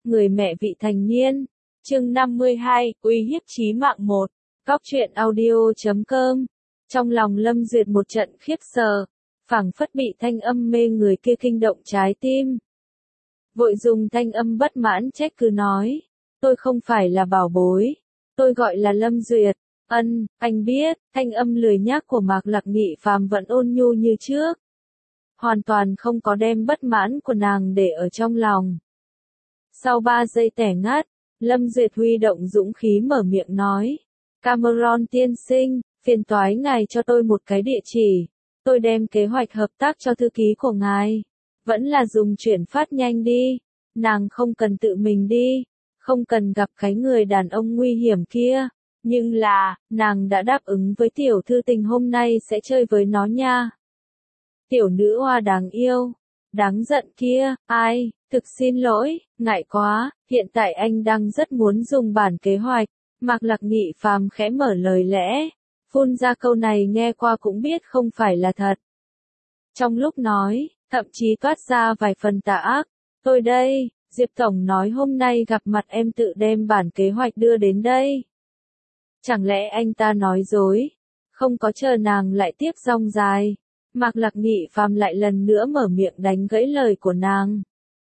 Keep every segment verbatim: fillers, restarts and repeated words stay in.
người mẹ vị thành niên. Chương năm mươi hai, uy hiếp chí mạng một. Góc truyện audio chấm com. Trong lòng Lâm Duyệt một trận khiếp sợ, phảng phất bị thanh âm mê người kia kinh động trái tim. Vội dùng thanh âm bất mãn trách cứ nói, tôi không phải là bảo bối, tôi gọi là Lâm Duyệt. Ân, anh biết. Thanh âm lười nhác của Mạc Lạc Nghị Phàm vẫn ôn nhu như trước, hoàn toàn không có đem bất mãn của nàng để ở trong lòng. Sau ba giây tẻ ngắt, Lâm Duyệt huy động dũng khí mở miệng nói, Cameron tiên sinh, phiền toái ngài cho tôi một cái địa chỉ, tôi đem kế hoạch hợp tác cho thư ký của ngài. Vẫn là dùng chuyển phát nhanh đi, nàng không cần tự mình đi, không cần gặp cái người đàn ông nguy hiểm kia, nhưng là, nàng đã đáp ứng với tiểu thư tình hôm nay sẽ chơi với nó nha. Tiểu nữ hoa đáng yêu, đáng giận kia, ai, thực xin lỗi, ngại quá, hiện tại anh đang rất muốn dùng bản kế hoạch. Mạc Lạc Nghị Phàm khẽ mở lời lẽ, phun ra câu này nghe qua cũng biết không phải là thật. Trong lúc nói, thậm chí toát ra vài phần tà ác, tôi đây, Diệp Tổng nói hôm nay gặp mặt em tự đem bản kế hoạch đưa đến đây. Chẳng lẽ anh ta nói dối, không có chờ nàng lại tiếp rong dài. Mạc Lạc Nghị Phàm lại lần nữa mở miệng đánh gãy lời của nàng.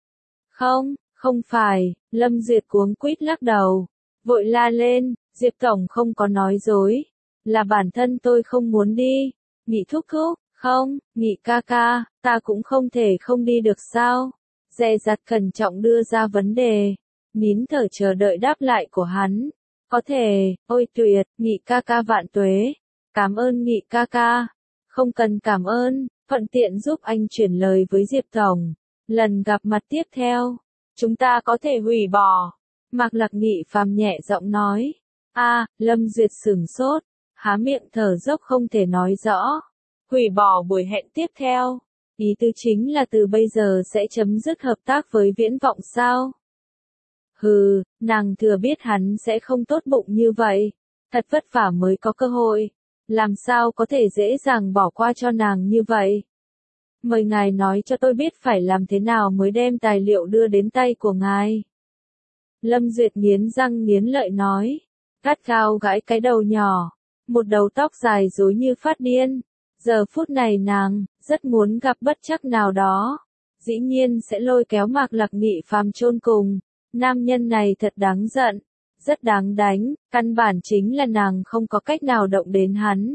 Không, không phải, Lâm Duyệt cuống quýt lắc đầu, vội la lên, Diệp Tổng không có nói dối, là bản thân tôi không muốn đi. Nghị thúc thúc, không, Nghị ca ca, ta cũng không thể không đi được sao? Dè dặt cẩn trọng đưa ra vấn đề, nín thở chờ đợi đáp lại của hắn. Có thể, ôi tuyệt, Nghị ca ca vạn tuế, cảm ơn Nghị ca ca. Không cần cảm ơn, thuận tiện giúp anh chuyển lời với Diệp Tổng. Lần gặp mặt tiếp theo, chúng ta có thể hủy bỏ. Mạc Lạc Nghị Phàm nhẹ giọng nói. A, à, Lâm Duyệt sửng sốt, há miệng thở dốc không thể nói rõ. Hủy bỏ buổi hẹn tiếp theo. Ý tứ chính là từ bây giờ sẽ chấm dứt hợp tác với Viễn Vọng sao? Hừ, nàng thừa biết hắn sẽ không tốt bụng như vậy. Thật vất vả mới có cơ hội. Làm sao có thể dễ dàng bỏ qua cho nàng như vậy? Mời ngài nói cho tôi biết phải làm thế nào mới đem tài liệu đưa đến tay của ngài. Lâm Duyệt nghiến răng nghiến lợi nói, gắt gao gãi cái đầu nhỏ, một đầu tóc dài rối như phát điên. Giờ phút này nàng, rất muốn gặp bất trắc nào đó. Dĩ nhiên sẽ lôi kéo Mạc Lạc Nghị Phàm chôn cùng. Nam nhân này thật đáng giận, rất đáng đánh, căn bản chính là nàng không có cách nào động đến hắn.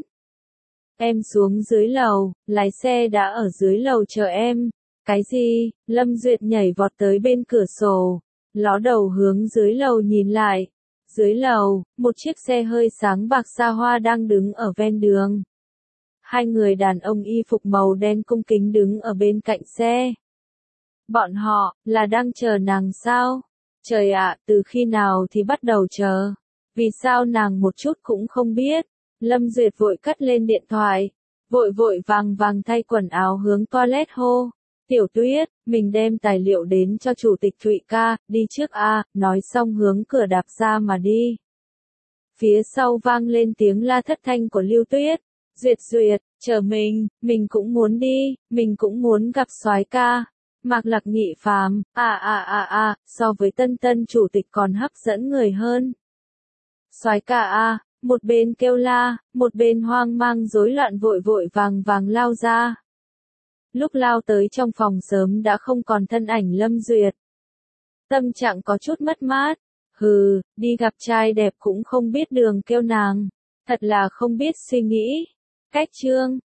Em xuống dưới lầu, lái xe đã ở dưới lầu chờ em. Cái gì? Lâm Duyệt nhảy vọt tới bên cửa sổ, ló đầu hướng dưới lầu nhìn lại. Dưới lầu, một chiếc xe hơi sáng bạc xa hoa đang đứng ở ven đường. Hai người đàn ông y phục màu đen cung kính đứng ở bên cạnh xe. Bọn họ, là đang chờ nàng sao? Trời ạ, từ khi nào thì bắt đầu chờ? Vì sao nàng một chút cũng không biết? Lâm Duyệt vội cất lên điện thoại, vội vội vàng vàng thay quần áo hướng toilet hô. Tiểu Tuyết, mình đem tài liệu đến cho chủ tịch Thụy ca, đi trước a, nói xong hướng cửa đạp ra mà đi. Phía sau vang lên tiếng la thất thanh của Lưu Tuyết. Duyệt Duyệt, chờ mình, mình cũng muốn đi, mình cũng muốn gặp soái ca. Mạc Lạc Nghị Phàm, à à à à, so với tân tân chủ tịch còn hấp dẫn người hơn. Soái ca a, một bên kêu la, một bên hoang mang rối loạn vội vội vàng vàng lao ra. Lúc lao tới trong phòng sớm đã không còn thân ảnh Lâm Duyệt. Tâm trạng có chút mất mát, hừ, đi gặp trai đẹp cũng không biết đường kêu nàng, thật là không biết suy nghĩ. Cách chương